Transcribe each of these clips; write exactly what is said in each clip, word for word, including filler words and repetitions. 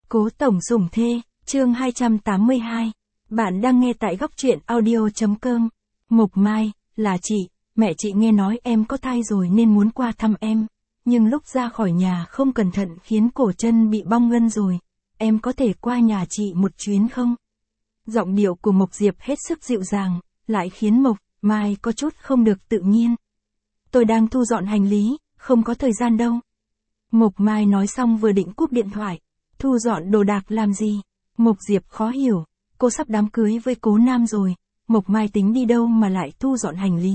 Cố tổng dùng thê, chương hai trăm tám mươi hai. Bạn đang nghe tại góc truyện audio.com. Mộc Mai, là chị, mẹ chị nghe nói em có thai rồi nên muốn qua thăm em. Nhưng lúc ra khỏi nhà không cẩn thận khiến cổ chân bị bong gân rồi. Em có thể qua nhà chị một chuyến không? Giọng điệu của Mộc Diệp hết sức dịu dàng, lại khiến Mộc Mai có chút không được tự nhiên. Tôi đang thu dọn hành lý, không có thời gian đâu. Mộc Mai nói xong vừa định cúp điện thoại. Thu dọn đồ đạc làm gì? Mộc Diệp khó hiểu, cô sắp đám cưới với Cố Nam rồi, Mộc Mai tính đi đâu mà lại thu dọn hành lý.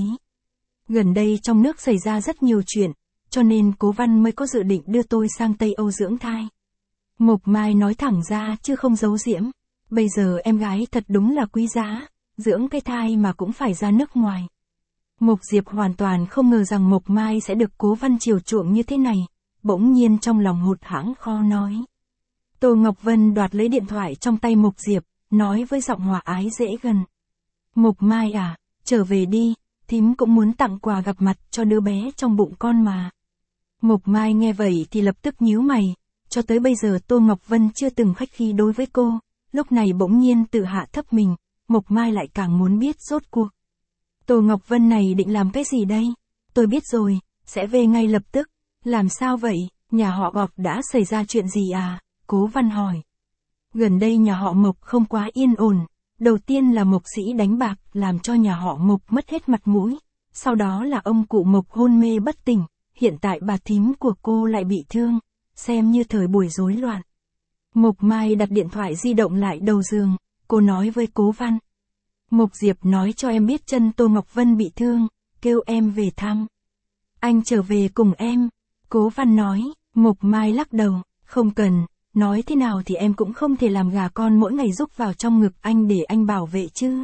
Gần đây trong nước xảy ra rất nhiều chuyện, cho nên Cố Văn mới có dự định đưa tôi sang Tây Âu dưỡng thai. Mộc Mai nói thẳng ra chứ không giấu giễm, bây giờ em gái thật đúng là quý giá, dưỡng cái thai mà cũng phải ra nước ngoài. Mộc Diệp hoàn toàn không ngờ rằng Mộc Mai sẽ được Cố Văn chiều chuộng như thế này, bỗng nhiên trong lòng hụt hẫng khó nói. Tô Ngọc Vân đoạt lấy điện thoại trong tay Mộc Diệp, nói với giọng hòa ái dễ gần. Mộc Mai à, trở về đi, thím cũng muốn tặng quà gặp mặt cho đứa bé trong bụng con mà. Mộc Mai nghe vậy thì lập tức nhíu mày, cho tới bây giờ Tô Ngọc Vân chưa từng khách khí đối với cô, lúc này bỗng nhiên tự hạ thấp mình, Mộc Mai lại càng muốn biết rốt cuộc. Tô Ngọc Vân này định làm cái gì đây? Tôi biết rồi, sẽ về ngay lập tức. Làm sao vậy, nhà họ Mộc đã xảy ra chuyện gì à? Cố Văn hỏi. Gần đây nhà họ Mộc không quá yên ổn, đầu tiên là Mộc Sĩ đánh bạc làm cho nhà họ Mộc mất hết mặt mũi, sau đó là ông cụ Mộc hôn mê bất tỉnh, hiện tại bà thím của cô lại bị thương, xem như thời buổi rối loạn. Mộc Mai đặt điện thoại di động lại đầu giường, cô nói với Cố Văn. Mộc Diệp nói cho em biết chân Tô Ngọc Vân bị thương, kêu em về thăm. Anh trở về cùng em, Cố Văn nói. Mộc Mai lắc đầu, không cần. Nói thế nào thì em cũng không thể làm gà con mỗi ngày rúc vào trong ngực anh để anh bảo vệ chứ.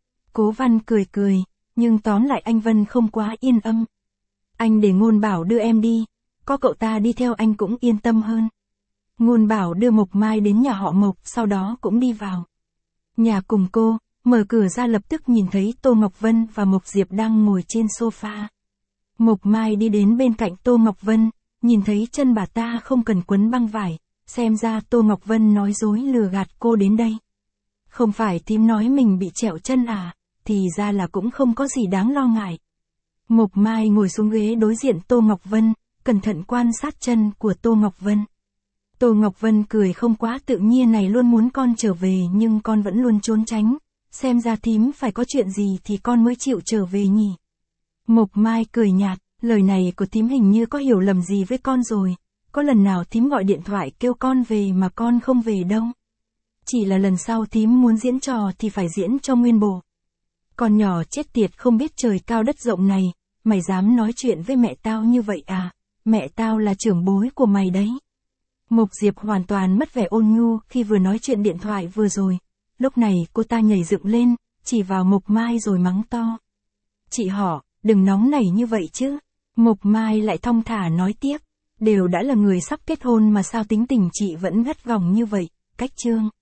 Cố Văn cười cười, nhưng tóm lại anh Vân không quá yên tâm. Anh để Ngôn Bảo đưa em đi, có cậu ta đi theo anh cũng yên tâm hơn. Ngôn Bảo đưa Mộc Mai đến nhà họ Mộc, sau đó cũng đi vào nhà cùng cô, mở cửa ra lập tức nhìn thấy Tô Ngọc Vân và Mộc Diệp đang ngồi trên sofa. Mộc Mai đi đến bên cạnh Tô Ngọc Vân, nhìn thấy chân bà ta không cần quấn băng vải. Xem ra Tô Ngọc Vân nói dối lừa gạt cô đến đây. Không phải thím nói mình bị trẹo chân à, thì ra là cũng không có gì đáng lo ngại. Mộc Mai ngồi xuống ghế đối diện Tô Ngọc Vân, cẩn thận quan sát chân của Tô Ngọc Vân. Tô Ngọc Vân cười không quá tự nhiên này, luôn muốn con trở về nhưng con vẫn luôn trốn tránh. Xem ra thím phải có chuyện gì thì con mới chịu trở về nhỉ. Mộc Mai cười nhạt, lời này của thím hình như có hiểu lầm gì với con rồi. Có lần nào thím gọi điện thoại kêu con về mà con không về đâu. Chỉ là lần sau thím muốn diễn trò thì phải diễn cho nguyên bộ. Con nhỏ chết tiệt không biết trời cao đất rộng này, mày dám nói chuyện với mẹ tao như vậy à? Mẹ tao là trưởng bối của mày đấy. Mộc Diệp hoàn toàn mất vẻ ôn nhu khi vừa nói chuyện điện thoại vừa rồi. Lúc này cô ta nhảy dựng lên, chỉ vào Mộc Mai rồi mắng to. Chị họ, đừng nóng nảy như vậy chứ. Mộc Mai lại thong thả nói tiếp. Đều đã là người sắp kết hôn mà sao tính tình chị vẫn gắt gỏng như vậy, cách chương.